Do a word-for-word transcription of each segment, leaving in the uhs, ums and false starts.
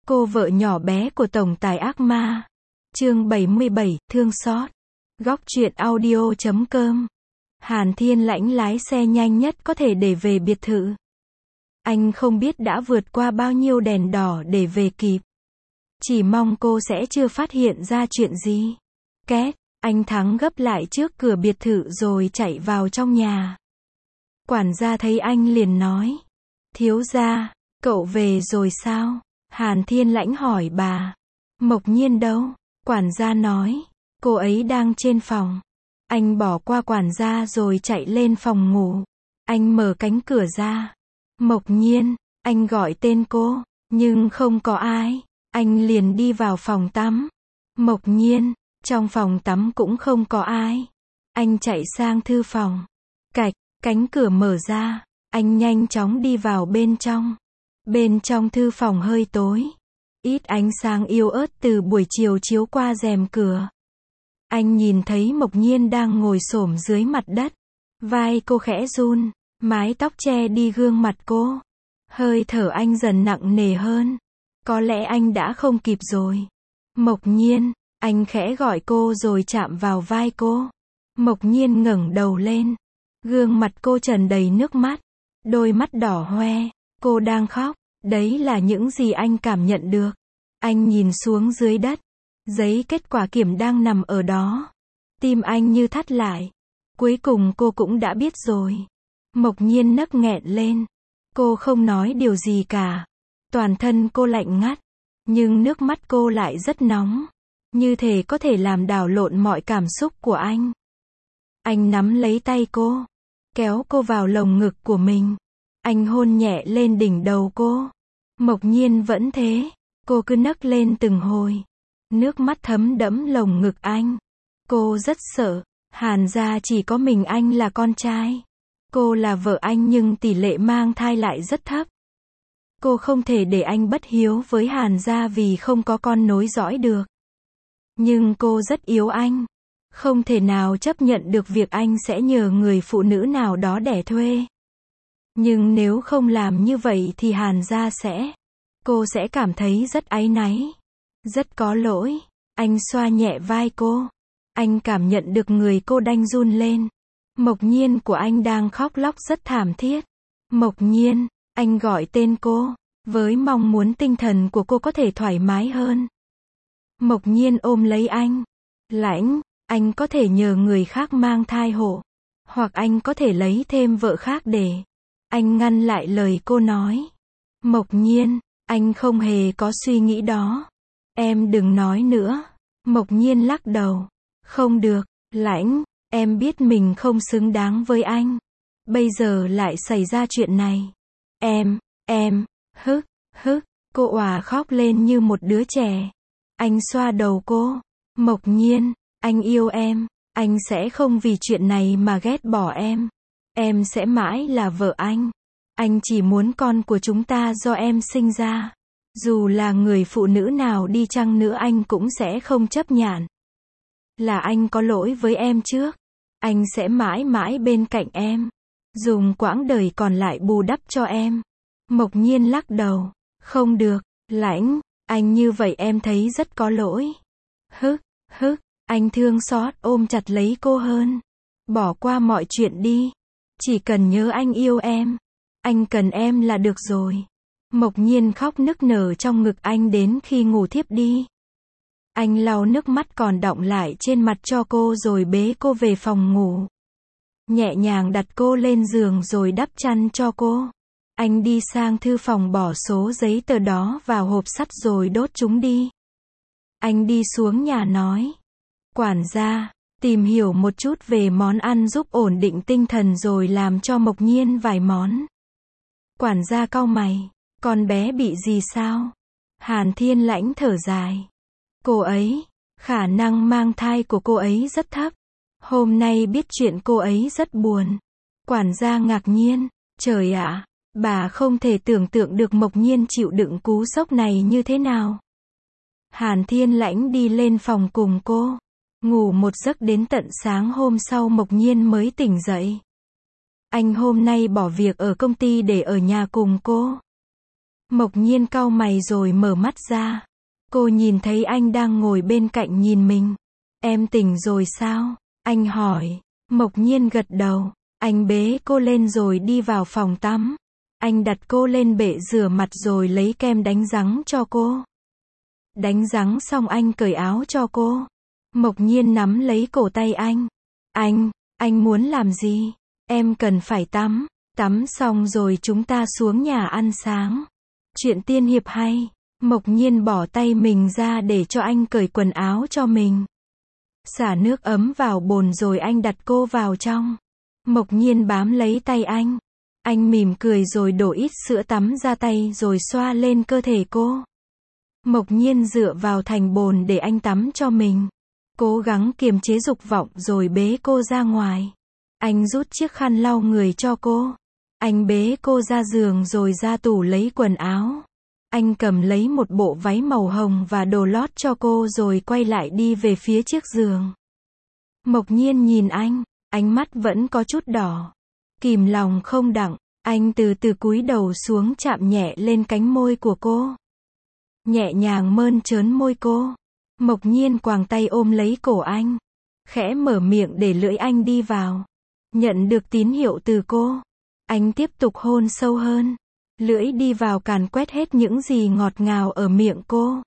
Cô vợ nhỏ bé của tổng tài ác ma. Chương bảy mươi bảy, thương xót. Góc truyện audio chấm com. Hàn Thiên Lãnh lái xe nhanh nhất có thể để về biệt thự. Anh không biết đã vượt qua bao nhiêu đèn đỏ để về kịp. Chỉ mong cô sẽ chưa phát hiện ra chuyện gì. Két, anh Thắng gấp lại trước cửa biệt thự rồi chạy vào trong nhà. Quản gia thấy anh liền nói. Thiếu gia, cậu về rồi sao? Hàn Thiên Lãnh hỏi bà. Mộc Nhiên đâu? Quản gia nói. Cô ấy đang trên phòng. Anh bỏ qua quản gia rồi chạy lên phòng ngủ. Anh mở cánh cửa ra. Mộc Nhiên, anh gọi tên cô, nhưng không có ai. Anh liền đi vào phòng tắm. Mộc Nhiên, trong phòng tắm cũng không có ai. Anh chạy sang thư phòng. Cạch, cánh cửa mở ra. Anh nhanh chóng đi vào bên trong. Bên trong thư phòng hơi tối. Ít ánh sáng yếu ớt từ buổi chiều chiếu qua rèm cửa. Anh nhìn thấy Mộc Nhiên đang ngồi xổm dưới mặt đất. Vai cô khẽ run, mái tóc che đi gương mặt cô. Hơi thở anh dần nặng nề hơn. Có lẽ anh đã không kịp rồi. Mộc Nhiên, anh khẽ gọi cô rồi chạm vào vai cô. Mộc Nhiên ngẩng đầu lên. Gương mặt cô tràn đầy nước mắt. Đôi mắt đỏ hoe. Cô đang khóc. Đấy là những gì anh cảm nhận được. Anh nhìn xuống dưới đất. Giấy kết quả kiểm đang nằm ở đó. Tim anh như thắt lại. Cuối cùng cô cũng đã biết rồi. Mộc Nhiên nấc nghẹn lên. Cô không nói điều gì cả. Toàn thân cô lạnh ngắt. Nhưng nước mắt cô lại rất nóng. Như thể có thể làm đảo lộn mọi cảm xúc của anh. Anh nắm lấy tay cô. Kéo cô vào lồng ngực của mình. Anh hôn nhẹ lên đỉnh đầu cô. Mộc Nhiên vẫn thế. Cô cứ nấc lên từng hồi. Nước mắt thấm đẫm lồng ngực anh. Cô rất sợ. Hàn gia chỉ có mình anh là con trai. Cô là vợ anh nhưng tỷ lệ mang thai lại rất thấp. Cô không thể để anh bất hiếu với Hàn gia vì không có con nối dõi được. Nhưng cô rất yếu anh. Không thể nào chấp nhận được việc anh sẽ nhờ người phụ nữ nào đó đẻ thuê. Nhưng nếu không làm như vậy thì Hàn gia sẽ. Cô sẽ cảm thấy rất áy náy. Rất có lỗi. Anh xoa nhẹ vai cô. Anh cảm nhận được người cô đanh run lên. Mộc Nhiên của anh đang khóc lóc rất thảm thiết. Mộc Nhiên, anh gọi tên cô, với mong muốn tinh thần của cô có thể thoải mái hơn. Mộc Nhiên ôm lấy anh. Lãnh, anh có thể nhờ người khác mang thai hộ. Hoặc anh có thể lấy thêm vợ khác để. Anh ngăn lại lời cô nói. Mộc Nhiên, anh không hề có suy nghĩ đó. Em đừng nói nữa. Mộc Nhiên lắc đầu. Không được, Lãnh, em biết mình không xứng đáng với anh. Bây giờ lại xảy ra chuyện này. Em, em, hức, hức, cô òa khóc lên như một đứa trẻ. Anh xoa đầu cô. Mộc Nhiên, anh yêu em. Anh sẽ không vì chuyện này mà ghét bỏ em. Em sẽ mãi là vợ anh. Anh chỉ muốn con của chúng ta do em sinh ra. Dù là người phụ nữ nào đi chăng nữa anh cũng sẽ không chấp nhận. Là anh có lỗi với em trước. Anh sẽ mãi mãi bên cạnh em. Dùng quãng đời còn lại bù đắp cho em. Mộc Nhiên lắc đầu. Không được, Lãnh, anh như vậy em thấy rất có lỗi. Hức, hức, anh thương xót ôm chặt lấy cô hơn. Bỏ qua mọi chuyện đi. Chỉ cần nhớ anh yêu em. Anh cần em là được rồi. Mộc Nhiên khóc nức nở trong ngực anh đến khi ngủ thiếp đi. Anh lau nước mắt còn đọng lại trên mặt cho cô rồi bế cô về phòng ngủ. Nhẹ nhàng đặt cô lên giường rồi đắp chăn cho cô. Anh đi sang thư phòng bỏ số giấy tờ đó vào hộp sắt rồi đốt chúng đi. Anh đi xuống nhà nói. Quản gia, tìm hiểu một chút về món ăn giúp ổn định tinh thần rồi làm cho Mộc Nhiên vài món. Quản gia cau mày. Con bé bị gì sao? Hàn Thiên Lãnh thở dài. Cô ấy, khả năng mang thai của cô ấy rất thấp. Hôm nay biết chuyện cô ấy rất buồn. Quản gia ngạc nhiên. Trời ạ, bà không thể tưởng tượng được Mộc Nhiên chịu đựng cú sốc này như thế nào. Hàn Thiên Lãnh đi lên phòng cùng cô. Ngủ một giấc đến tận sáng hôm sau Mộc Nhiên mới tỉnh dậy. Anh hôm nay bỏ việc ở công ty để ở nhà cùng cô. Mộc Nhiên cau mày rồi mở mắt ra. Cô nhìn thấy anh đang ngồi bên cạnh nhìn mình. Em tỉnh rồi sao? Anh hỏi. Mộc Nhiên gật đầu. Anh bế cô lên rồi đi vào phòng tắm. Anh đặt cô lên bệ rửa mặt rồi lấy kem đánh răng cho cô. Đánh răng xong anh cởi áo cho cô. Mộc Nhiên nắm lấy cổ tay anh. Anh, anh muốn làm gì? Em cần phải tắm. Tắm xong rồi chúng ta xuống nhà ăn sáng. Chuyện tiên hiệp hay. Mộc Nhiên bỏ tay mình ra để cho anh cởi quần áo cho mình. Xả nước ấm vào bồn rồi anh đặt cô vào trong. Mộc Nhiên bám lấy tay anh. Anh mỉm cười rồi đổ ít sữa tắm ra tay rồi xoa lên cơ thể cô. Mộc Nhiên dựa vào thành bồn để anh tắm cho mình. Cố gắng kiềm chế dục vọng rồi bế cô ra ngoài. Anh rút chiếc khăn lau người cho cô. Anh bế cô ra giường rồi ra tủ lấy quần áo. Anh cầm lấy một bộ váy màu hồng và đồ lót cho cô rồi quay lại đi về phía chiếc giường. Mộc Nhiên nhìn anh, ánh mắt vẫn có chút đỏ. Kìm lòng không đặng, anh từ từ cúi đầu xuống chạm nhẹ lên cánh môi của cô. Nhẹ nhàng mơn trớn môi cô. Mộc Nhiên quàng tay ôm lấy cổ anh. Khẽ mở miệng để lưỡi anh đi vào. Nhận được tín hiệu từ cô. Anh tiếp tục hôn sâu hơn. Lưỡi đi vào càn quét hết những gì ngọt ngào ở miệng cô.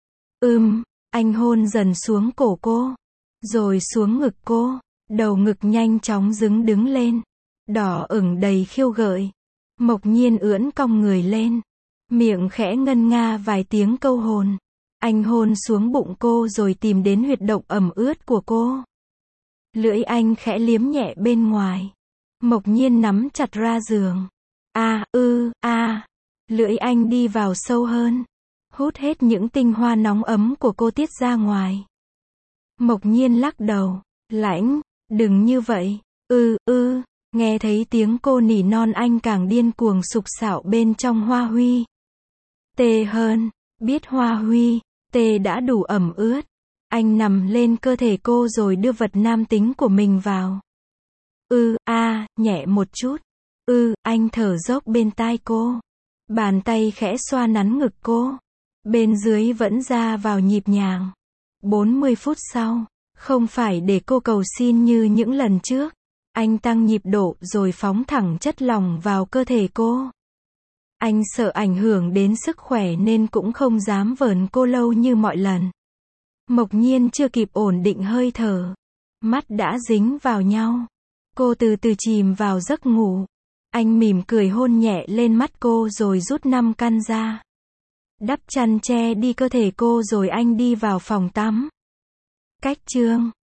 Ừm, anh hôn dần xuống cổ cô. Rồi xuống ngực cô. Đầu ngực nhanh chóng dứng đứng lên. Đỏ ửng đầy khiêu gợi. Mộc Nhiên ưỡn cong người lên. Miệng khẽ ngân nga vài tiếng câu hồn. Anh hôn xuống bụng cô rồi tìm đến huyệt động ẩm ướt của cô. Lưỡi anh khẽ liếm nhẹ bên ngoài. Mộc Nhiên nắm chặt ra giường. A, ư, a. Lưỡi anh đi vào sâu hơn. Hút hết những tinh hoa nóng ấm của cô tiết ra ngoài. Mộc Nhiên lắc đầu. Lãnh, đừng như vậy. Ư, ư. Nghe thấy tiếng cô nỉ non anh càng điên cuồng sục sạo bên trong hoa huy. Tê hơn. Biết hoa huy. Tê đã đủ ẩm ướt. Anh nằm lên cơ thể cô rồi đưa vật nam tính của mình vào. Ư, a, nhẹ một chút. Ư, anh thở dốc bên tai cô. Bàn tay khẽ xoa nắn ngực cô. Bên dưới vẫn ra vào nhịp nhàng. bốn mươi phút sau, không phải để cô cầu xin như những lần trước. Anh tăng nhịp độ rồi phóng thẳng chất lỏng vào cơ thể cô. Anh sợ ảnh hưởng đến sức khỏe nên cũng không dám vờn cô lâu như mọi lần. Mộc Nhiên chưa kịp ổn định hơi thở. Mắt đã dính vào nhau. Cô từ từ chìm vào giấc ngủ. Anh mỉm cười hôn nhẹ lên mắt cô rồi rút năm căn ra. Đắp chăn che đi cơ thể cô rồi anh đi vào phòng tắm. Cách chương